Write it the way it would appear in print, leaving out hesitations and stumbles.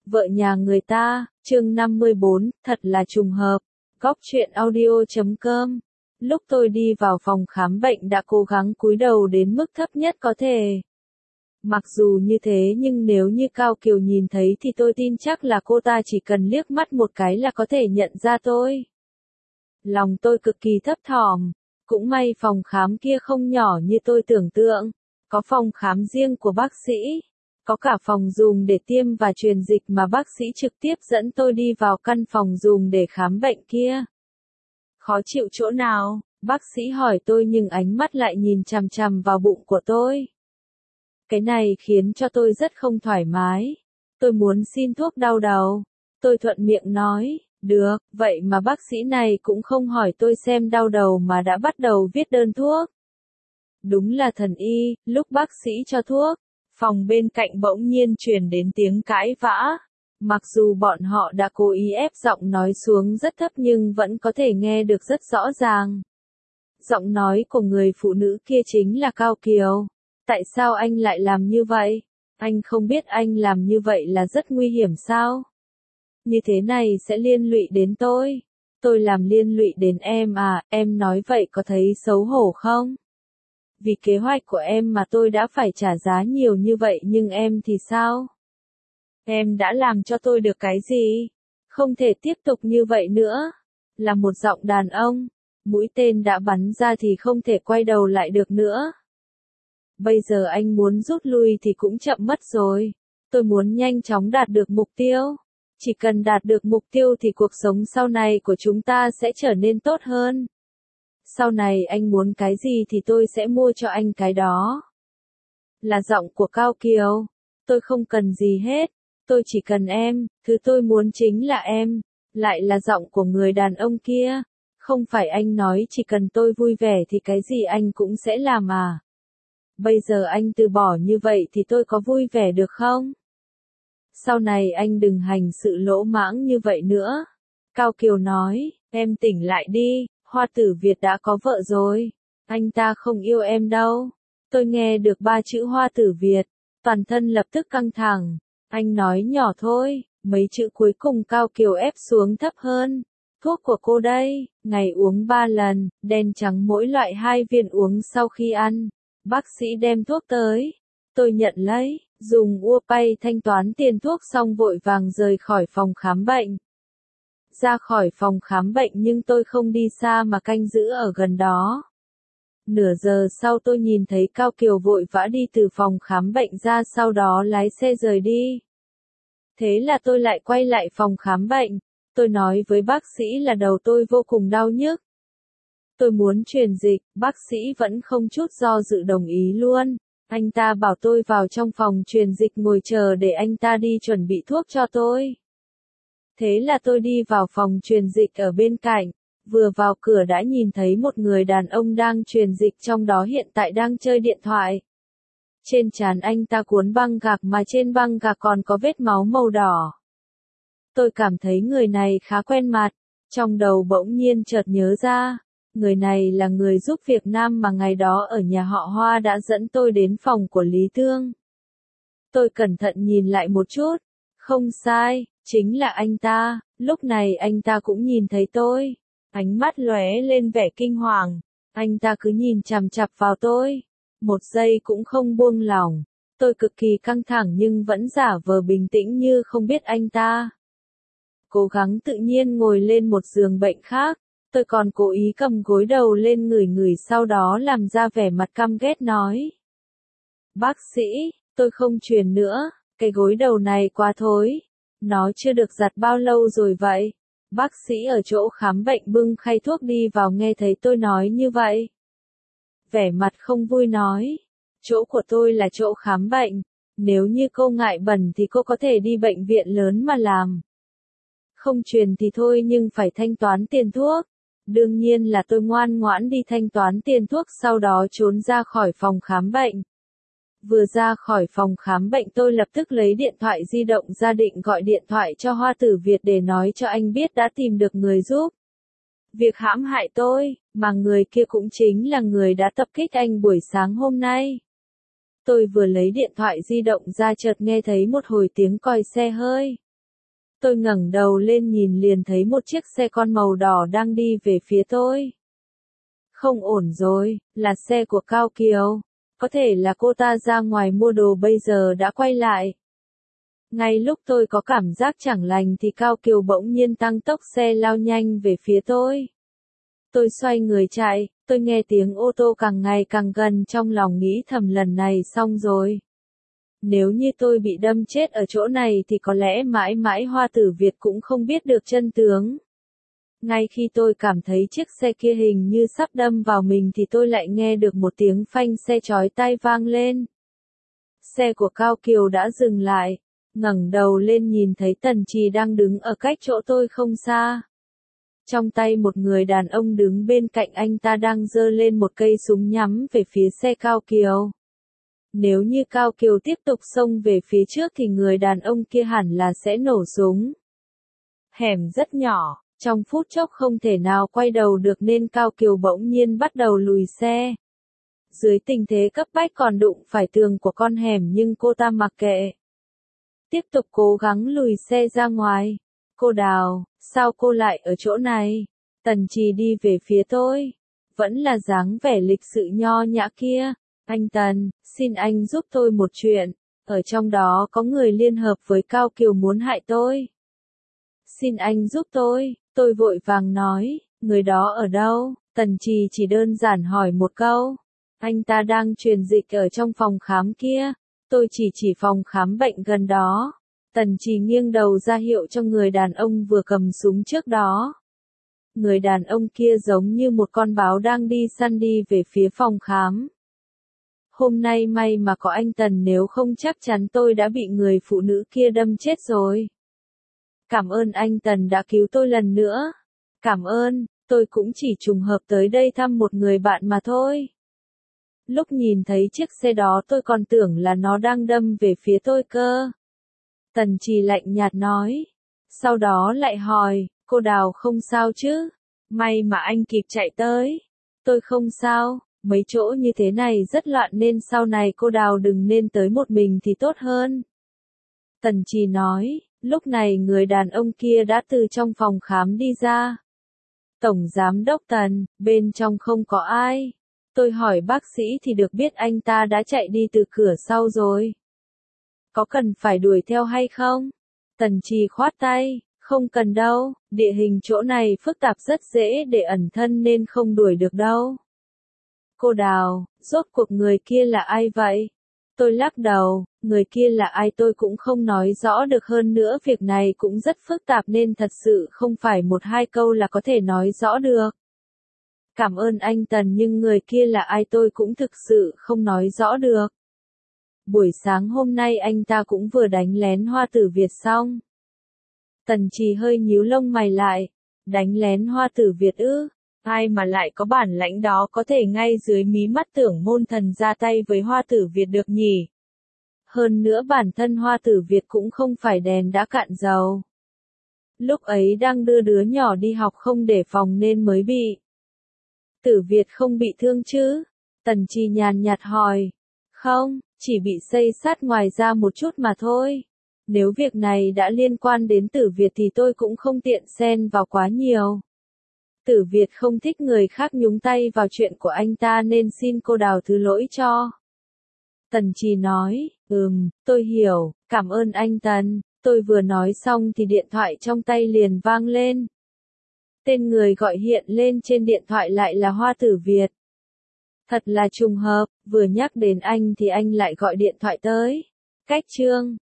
Vợ nhà người ta, chương 54, thật là trùng hợp. Góc truyện audio.com. Lúc tôi đi vào phòng khám bệnh đã cố gắng cúi đầu đến mức thấp nhất có thể. Mặc dù như thế nhưng nếu như Cao Kiều nhìn thấy thì tôi tin chắc là cô ta chỉ cần liếc mắt một cái là có thể nhận ra tôi. Lòng tôi cực kỳ thấp thỏm. Cũng may phòng khám kia không nhỏ như tôi tưởng tượng. Có phòng khám riêng của bác sĩ. Có cả phòng dùng để tiêm và truyền dịch mà bác sĩ trực tiếp dẫn tôi đi vào căn phòng dùng để khám bệnh kia. Khó chịu chỗ nào? Bác sĩ hỏi tôi nhưng ánh mắt lại nhìn chằm chằm vào bụng của tôi. Cái này khiến cho tôi rất không thoải mái. Tôi muốn xin thuốc đau đầu. Tôi thuận miệng nói, được, vậy mà bác sĩ này cũng không hỏi tôi xem đau đầu mà đã bắt đầu viết đơn thuốc. Đúng là thần y, lúc bác sĩ cho thuốc, phòng bên cạnh bỗng nhiên truyền đến tiếng cãi vã. Mặc dù bọn họ đã cố ý ép giọng nói xuống rất thấp nhưng vẫn có thể nghe được rất rõ ràng. Giọng nói của người phụ nữ kia chính là Cao Kiều. Tại sao anh lại làm như vậy? Anh không biết anh làm như vậy là rất nguy hiểm sao? Như thế này sẽ liên lụy đến tôi. Tôi làm liên lụy đến em à, em nói vậy có thấy xấu hổ không? Vì kế hoạch của em mà tôi đã phải trả giá nhiều như vậy nhưng em thì sao? Em đã làm cho tôi được cái gì? Không thể tiếp tục như vậy nữa. Là một giọng đàn ông. Mũi tên đã bắn ra thì không thể quay đầu lại được nữa. Bây giờ anh muốn rút lui thì cũng chậm mất rồi. Tôi muốn nhanh chóng đạt được mục tiêu. Chỉ cần đạt được mục tiêu thì cuộc sống sau này của chúng ta sẽ trở nên tốt hơn. Sau này anh muốn cái gì thì tôi sẽ mua cho anh cái đó. Là giọng của Cao Kiều. Tôi không cần gì hết. Tôi chỉ cần em, thứ tôi muốn chính là em. Lại là giọng của người đàn ông kia. Không phải anh nói chỉ cần tôi vui vẻ thì cái gì anh cũng sẽ làm à. Bây giờ anh từ bỏ như vậy thì tôi có vui vẻ được không? Sau này anh đừng hành sự lỗ mãng như vậy nữa. Cao Kiều nói, em tỉnh lại đi, Hoa Tử Việt đã có vợ rồi. Anh ta không yêu em đâu. Tôi nghe được 3 chữ Hoa Tử Việt, toàn thân lập tức căng thẳng. Anh nói nhỏ thôi, mấy chữ cuối cùng Cao Kiều ép xuống thấp hơn. Thuốc của cô đây, ngày uống 3 lần, đen trắng mỗi loại 2 viên uống sau khi ăn. Bác sĩ đem thuốc tới. Tôi nhận lấy, dùng UPay thanh toán tiền thuốc xong vội vàng rời khỏi phòng khám bệnh. Ra khỏi phòng khám bệnh nhưng tôi không đi xa mà canh giữ ở gần đó. Nửa giờ sau tôi nhìn thấy Cao Kiều vội vã đi từ phòng khám bệnh ra sau đó lái xe rời đi. Thế là tôi lại quay lại phòng khám bệnh. Tôi nói với bác sĩ là đầu tôi vô cùng đau nhức. Tôi muốn truyền dịch, bác sĩ vẫn không chút do dự đồng ý luôn. Anh ta bảo tôi vào trong phòng truyền dịch ngồi chờ để anh ta đi chuẩn bị thuốc cho tôi. Thế là tôi đi vào phòng truyền dịch ở bên cạnh. Vừa vào cửa đã nhìn thấy một người đàn ông đang truyền dịch trong đó hiện tại đang chơi điện thoại. Trên trán anh ta cuốn băng gạc mà trên băng gạc còn có vết máu màu đỏ. Tôi cảm thấy người này khá quen mặt. Trong đầu bỗng nhiên chợt nhớ ra. Người này là người giúp việc nam mà ngày đó ở nhà họ Hoa đã dẫn tôi đến phòng của Lý Thương. Tôi cẩn thận nhìn lại một chút. Không sai, chính là anh ta. Lúc này anh ta cũng nhìn thấy tôi. Ánh mắt lóe lên vẻ kinh hoàng. Anh ta cứ nhìn chằm chằm vào tôi. Một giây cũng không buông lỏng. Tôi cực kỳ căng thẳng nhưng vẫn giả vờ bình tĩnh như không biết anh ta. Cố gắng tự nhiên ngồi lên một giường bệnh khác. Tôi còn cố ý cầm gối đầu lên ngửi sau đó làm ra vẻ mặt căm ghét nói. Bác sĩ, tôi không truyền nữa, cái gối đầu này quá thối. Nó chưa được giặt bao lâu rồi vậy? Bác sĩ ở chỗ khám bệnh bưng khay thuốc đi vào nghe thấy tôi nói như vậy. Vẻ mặt không vui nói. Chỗ của tôi là chỗ khám bệnh. Nếu như cô ngại bẩn thì cô có thể đi bệnh viện lớn mà làm. Không truyền thì thôi nhưng phải thanh toán tiền thuốc. Đương nhiên là tôi ngoan ngoãn đi thanh toán tiền thuốc sau đó trốn ra khỏi phòng khám bệnh. Vừa ra khỏi phòng khám bệnh tôi lập tức lấy điện thoại di động ra định gọi điện thoại cho Hoa Tử Việt để nói cho anh biết đã tìm được người giúp việc hãm hại tôi, mà người kia cũng chính là người đã tập kích anh buổi sáng hôm nay. Tôi vừa lấy điện thoại di động ra chợt nghe thấy một hồi tiếng còi xe hơi. Tôi ngẩng đầu lên nhìn liền thấy một chiếc xe con màu đỏ đang đi về phía tôi. Không ổn rồi, là xe của Cao Kiều. Có thể là cô ta ra ngoài mua đồ bây giờ đã quay lại. Ngay lúc tôi có cảm giác chẳng lành thì Cao Kiều bỗng nhiên tăng tốc xe lao nhanh về phía tôi. Tôi xoay người chạy, tôi nghe tiếng ô tô càng ngày càng gần trong lòng nghĩ thầm lần này xong rồi. Nếu như tôi bị đâm chết ở chỗ này thì có lẽ mãi mãi Hoa Tử Việt cũng không biết được chân tướng. Ngay khi tôi cảm thấy chiếc xe kia hình như sắp đâm vào mình thì tôi lại nghe được một tiếng phanh xe chói tai vang lên. Xe của Cao Kiều đã dừng lại, ngẩng đầu lên nhìn thấy Tần Trì đang đứng ở cách chỗ tôi không xa. Trong tay một người đàn ông đứng bên cạnh anh ta đang giơ lên một cây súng nhắm về phía xe Cao Kiều. Nếu như Cao Kiều tiếp tục xông về phía trước thì người đàn ông kia hẳn là sẽ nổ súng. Hẻm rất nhỏ, trong phút chốc không thể nào quay đầu được nên Cao Kiều bỗng nhiên bắt đầu lùi xe. Dưới tình thế cấp bách còn đụng phải tường của con hẻm nhưng cô ta mặc kệ. Tiếp tục cố gắng lùi xe ra ngoài. Cô Đào, sao cô lại ở chỗ này? Tần Trì đi về phía tôi. Vẫn là dáng vẻ lịch sự nho nhã kia. Anh Tần, xin anh giúp tôi một chuyện. Ở trong đó có người liên hợp với Cao Kiều muốn hại tôi. Xin anh giúp tôi vội vàng nói, người đó ở đâu? Tần Trì chỉ đơn giản hỏi một câu. Anh ta đang truyền dịch ở trong phòng khám kia. Tôi chỉ phòng khám bệnh gần đó. Tần Trì nghiêng đầu ra hiệu cho người đàn ông vừa cầm súng trước đó. Người đàn ông kia giống như một con báo đang đi săn đi về phía phòng khám. Hôm nay may mà có anh Tần, nếu không chắc chắn tôi đã bị người phụ nữ kia đâm chết rồi. Cảm ơn anh Tần đã cứu tôi lần nữa. Cảm ơn, tôi cũng chỉ trùng hợp tới đây thăm một người bạn mà thôi. Lúc nhìn thấy chiếc xe đó tôi còn tưởng là nó đang đâm về phía tôi cơ. Tần Trì lạnh nhạt nói. Sau đó lại hỏi, cô Đào không sao chứ? May mà anh kịp chạy tới. Tôi không sao, mấy chỗ như thế này rất loạn nên sau này cô Đào đừng nên tới một mình thì tốt hơn. Tần Trì nói, lúc này người đàn ông kia đã từ trong phòng khám đi ra. Tổng giám đốc Tần, bên trong không có ai. Tôi hỏi bác sĩ thì được biết anh ta đã chạy đi từ cửa sau rồi. Có cần phải đuổi theo hay không? Tần Trì khoát tay, không cần đâu, địa hình chỗ này phức tạp rất dễ để ẩn thân nên không đuổi được đâu. Cô Đào, rốt cuộc người kia là ai vậy? Tôi lắc đầu, người kia là ai tôi cũng không nói rõ được, hơn nữa việc này cũng rất phức tạp nên thật sự không phải một hai câu là có thể nói rõ được. Cảm ơn anh Tần nhưng người kia là ai tôi cũng thực sự không nói rõ được. Buổi sáng hôm nay anh ta cũng vừa đánh lén Hoa Tử Việt xong. Tần Trì hơi nhíu lông mày lại. Đánh lén Hoa Tử Việt ư? Ai mà lại có bản lãnh đó có thể ngay dưới mí mắt Tưởng Môn Thần ra tay với Hoa Tử Việt được nhỉ? Hơn nữa bản thân Hoa Tử Việt cũng không phải đèn đã cạn dầu. Lúc ấy đang đưa đứa nhỏ đi học không đề phòng nên mới bị. Tử Việt không bị thương chứ? Tần Trì nhàn nhạt hỏi. Không, chỉ bị xây sát ngoài ra một chút mà thôi. Nếu việc này đã liên quan đến Tử Việt thì tôi cũng không tiện xen vào quá nhiều. Tử Việt không thích người khác nhúng tay vào chuyện của anh ta nên xin cô Đào thứ lỗi cho. Tần Trì nói, tôi hiểu, cảm ơn anh Tần. Tôi vừa nói xong thì điện thoại trong tay liền vang lên. Tên người gọi hiện lên trên điện thoại lại là Hoa Tử Việt. Thật là trùng hợp, vừa nhắc đến anh thì anh lại gọi điện thoại tới. Cách chương